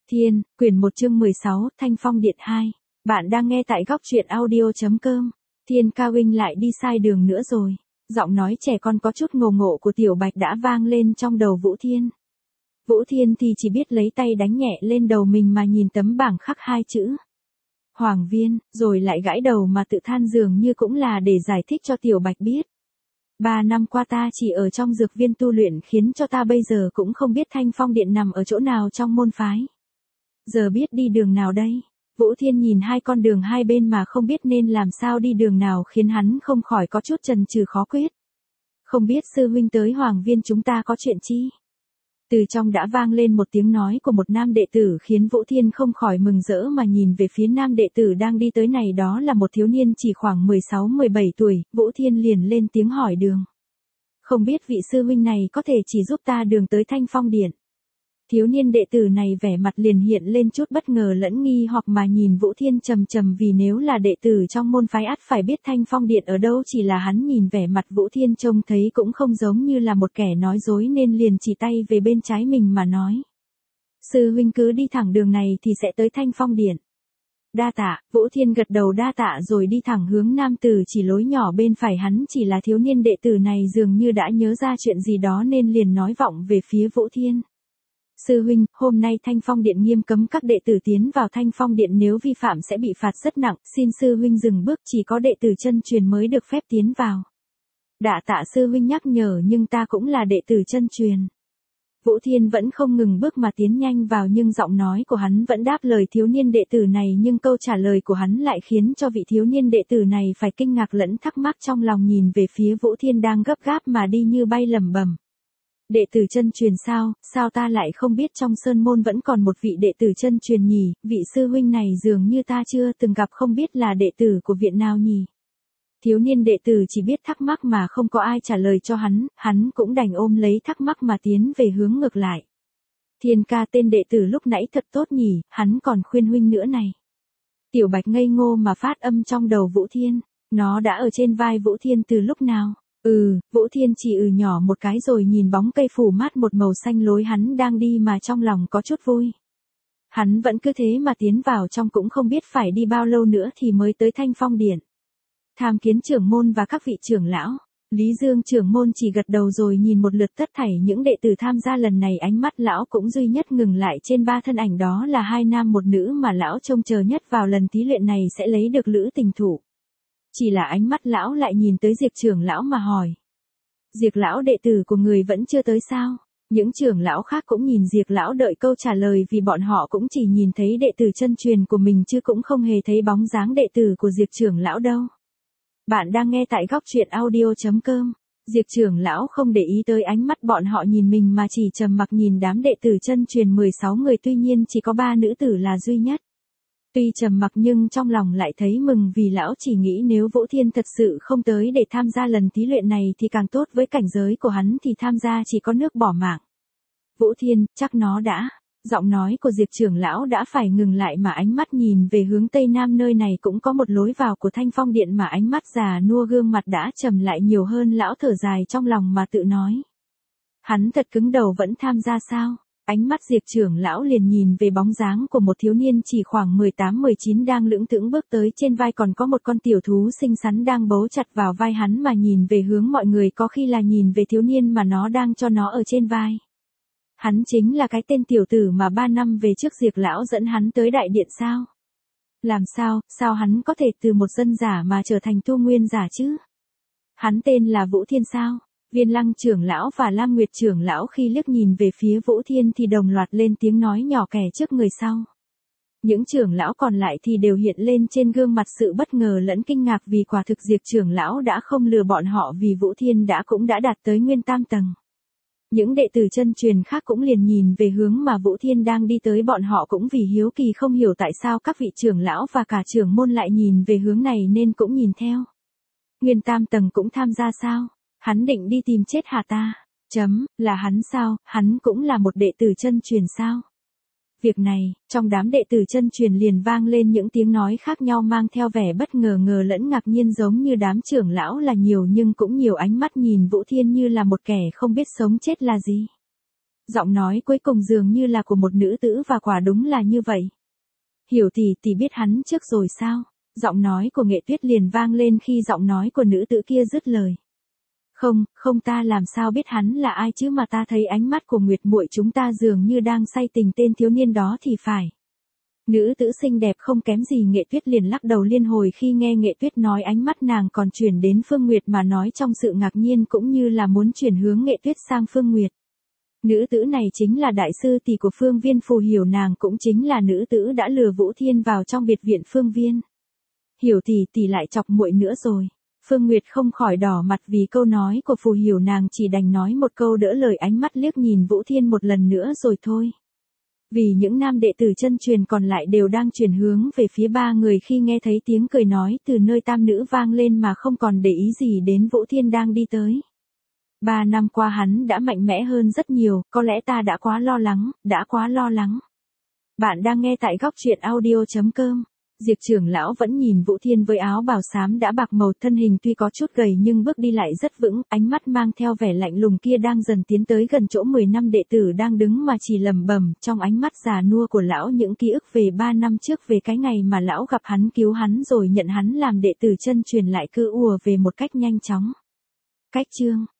Thiên, quyển 1 chương 16, Thanh Phong Điện 2. Bạn đang nghe tại góc truyện audio.com. Thiên ca huynh lại đi sai đường nữa rồi. Giọng nói trẻ con có chút ngầu ngộ của Tiểu Bạch đã vang lên trong đầu Vũ Thiên. Vũ Thiên thì chỉ biết lấy tay đánh nhẹ lên đầu mình mà nhìn tấm bảng khắc hai chữ Hoàng Viên, rồi lại gãi đầu mà tự than dường như cũng là để giải thích cho Tiểu Bạch biết. 3 năm qua ta chỉ ở trong dược viên tu luyện khiến cho ta bây giờ cũng không biết Thanh Phong Điện nằm ở chỗ nào trong môn phái. Giờ biết đi đường nào đây? Vũ Thiên nhìn hai con đường hai bên mà không biết nên làm sao đi đường nào khiến hắn không khỏi có chút chần chừ khó quyết. Không biết sư huynh tới Hoàng Viên chúng ta có chuyện chi? Từ trong đã vang lên một tiếng nói của một nam đệ tử khiến Vũ Thiên không khỏi mừng rỡ mà nhìn về phía nam đệ tử đang đi tới này, đó là một thiếu niên chỉ khoảng 16-17 tuổi, Vũ Thiên liền lên tiếng hỏi đường. Không biết vị sư huynh này có thể chỉ giúp ta đường tới Thanh Phong Điện. Thiếu niên đệ tử này vẻ mặt liền hiện lên chút bất ngờ lẫn nghi hoặc mà nhìn Vũ Thiên trầm trầm, vì nếu là đệ tử trong môn phái ắt phải biết Thanh Phong Điện ở đâu, chỉ là hắn nhìn vẻ mặt Vũ Thiên trông thấy cũng không giống như là một kẻ nói dối nên liền chỉ tay về bên trái mình mà nói. Sư huynh cứ đi thẳng đường này thì sẽ tới Thanh Phong Điện. Đa tạ, Vũ Thiên gật đầu đa tạ rồi đi thẳng hướng nam tử chỉ lối nhỏ bên phải hắn, chỉ là thiếu niên đệ tử này dường như đã nhớ ra chuyện gì đó nên liền nói vọng về phía Vũ Thiên. Sư huynh, hôm nay Thanh Phong Điện nghiêm cấm các đệ tử tiến vào Thanh Phong Điện, nếu vi phạm sẽ bị phạt rất nặng, xin sư huynh dừng bước, chỉ có đệ tử chân truyền mới được phép tiến vào. Đa tạ sư huynh nhắc nhở, nhưng ta cũng là đệ tử chân truyền. Vũ Thiên vẫn không ngừng bước mà tiến nhanh vào, nhưng giọng nói của hắn vẫn đáp lời thiếu niên đệ tử này, nhưng câu trả lời của hắn lại khiến cho vị thiếu niên đệ tử này phải kinh ngạc lẫn thắc mắc trong lòng, nhìn về phía Vũ Thiên đang gấp gáp mà đi như bay lẩm bẩm. Đệ tử chân truyền sao, sao ta lại không biết trong sơn môn vẫn còn một vị đệ tử chân truyền nhỉ, vị sư huynh này dường như ta chưa từng gặp, không biết là đệ tử của viện nào nhỉ. Thiếu niên đệ tử chỉ biết thắc mắc mà không có ai trả lời cho hắn cũng đành ôm lấy thắc mắc mà tiến về hướng ngược lại. Thiên ca, tên đệ tử lúc nãy thật tốt nhỉ, hắn còn khuyên huynh nữa này. Tiểu Bạch ngây ngô mà phát âm trong đầu Vũ Thiên, nó đã ở trên vai Vũ Thiên từ lúc nào? Vũ Thiên chỉ nhỏ một cái rồi nhìn bóng cây phủ mát một màu xanh lối hắn đang đi mà trong lòng có chút vui. Hắn vẫn cứ thế mà tiến vào trong, cũng không biết phải đi bao lâu nữa thì mới tới Thanh Phong Điện. Tham kiến trưởng môn và các vị trưởng lão. Lý Dương trưởng môn chỉ gật đầu rồi nhìn một lượt tất thảy những đệ tử tham gia lần này, ánh mắt lão cũng duy nhất ngừng lại trên 3 thân ảnh, đó là 2 nam 1 nữ mà lão trông chờ nhất vào lần thí luyện này sẽ lấy được lữ tình thủ. Chỉ là ánh mắt lão lại nhìn tới Diệp trưởng lão mà hỏi. Diệp lão, đệ tử của người vẫn chưa tới sao? Những trưởng lão khác cũng nhìn Diệp lão đợi câu trả lời, vì bọn họ cũng chỉ nhìn thấy đệ tử chân truyền của mình chứ cũng không hề thấy bóng dáng đệ tử của Diệp trưởng lão đâu. Bạn đang nghe tại góc truyện audio.com. Diệp trưởng lão không để ý tới ánh mắt bọn họ nhìn mình mà chỉ trầm mặc nhìn đám đệ tử chân truyền 16 người, tuy nhiên chỉ có 3 nữ tử là duy nhất. Tuy trầm mặc nhưng trong lòng lại thấy mừng, vì lão chỉ nghĩ nếu Vũ Thiên thật sự không tới để tham gia lần thí luyện này thì càng tốt, với cảnh giới của hắn thì tham gia chỉ có nước bỏ mạng. Vũ Thiên, chắc nó đã. Giọng nói của Diệp trưởng lão đã phải ngừng lại mà ánh mắt nhìn về hướng tây nam, nơi này cũng có một lối vào của Thanh Phong Điện mà ánh mắt già nua gương mặt đã trầm lại nhiều hơn, lão thở dài trong lòng mà tự nói. Hắn thật cứng đầu vẫn tham gia sao? Ánh mắt Diệp trưởng lão liền nhìn về bóng dáng của một thiếu niên chỉ khoảng 18-19 đang lững thững bước tới, trên vai còn có một con tiểu thú xinh xắn đang bấu chặt vào vai hắn mà nhìn về hướng mọi người, có khi là nhìn về thiếu niên mà nó đang cho nó ở trên vai. Hắn chính là cái tên tiểu tử mà 3 năm về trước Diệp lão dẫn hắn tới đại điện sao? Làm sao hắn có thể từ một dân giả mà trở thành tu nguyên giả chứ? Hắn tên là Vũ Thiên sao? Viên Lăng trưởng lão và Lam Nguyệt trưởng lão khi liếc nhìn về phía Vũ Thiên thì đồng loạt lên tiếng nói nhỏ kẻ trước người sau. Những trưởng lão còn lại thì đều hiện lên trên gương mặt sự bất ngờ lẫn kinh ngạc, vì quả thực Diệp trưởng lão đã không lừa bọn họ, vì Vũ Thiên cũng đã đạt tới nguyên tam tầng. Những đệ tử chân truyền khác cũng liền nhìn về hướng mà Vũ Thiên đang đi tới, bọn họ cũng vì hiếu kỳ không hiểu tại sao các vị trưởng lão và cả trưởng môn lại nhìn về hướng này nên cũng nhìn theo. Nguyên tam tầng cũng tham gia sao? Hắn định đi tìm chết hả ta? Là hắn sao? Hắn cũng là một đệ tử chân truyền sao? Việc này, trong đám đệ tử chân truyền liền vang lên những tiếng nói khác nhau mang theo vẻ bất ngờ lẫn ngạc nhiên, giống như đám trưởng lão là nhiều nhưng cũng nhiều ánh mắt nhìn Vũ Thiên như là một kẻ không biết sống chết là gì. Giọng nói cuối cùng dường như là của một nữ tử và quả đúng là như vậy. Hiểu tỷ biết hắn trước rồi sao? Giọng nói của Nghệ Tuyết liền vang lên khi giọng nói của nữ tử kia dứt lời. Không ta làm sao biết hắn là ai chứ mà ta thấy ánh mắt của Nguyệt muội chúng ta dường như đang say tình tên thiếu niên đó thì phải. Nữ tử xinh đẹp không kém gì Nghệ Tuyết liền lắc đầu liên hồi khi nghe Nghệ Tuyết nói ánh mắt nàng còn chuyển đến Phương Nguyệt mà nói trong sự ngạc nhiên cũng như là muốn chuyển hướng Nghệ Tuyết sang Phương Nguyệt. Nữ tử này chính là đại sư tỷ của Phương Viên Phù Hiểu, nàng cũng chính là nữ tử đã lừa Vũ Thiên vào trong biệt viện Phương Viên. Hiểu tỷ lại chọc muội nữa rồi. Phương Nguyệt không khỏi đỏ mặt vì câu nói của Phù Hiểu, nàng chỉ đành nói một câu đỡ lời, ánh mắt liếc nhìn Vũ Thiên một lần nữa rồi thôi. Vì những nam đệ tử chân truyền còn lại đều đang chuyển hướng về phía ba người khi nghe thấy tiếng cười nói từ nơi tam nữ vang lên mà không còn để ý gì đến Vũ Thiên đang đi tới. 3 năm qua hắn đã mạnh mẽ hơn rất nhiều, có lẽ ta đã quá lo lắng. Bạn đang nghe tại góc truyện audio.com. Diệp trưởng lão vẫn nhìn Vũ Thiên với áo bào xám đã bạc màu, thân hình tuy có chút gầy nhưng bước đi lại rất vững, ánh mắt mang theo vẻ lạnh lùng kia đang dần tiến tới gần chỗ 10 năm đệ tử đang đứng mà chỉ lẩm bẩm, trong ánh mắt già nua của lão những ký ức về 3 năm trước, về cái ngày mà lão gặp hắn, cứu hắn rồi nhận hắn làm đệ tử chân truyền lại cứ ùa về một cách nhanh chóng. Cách chương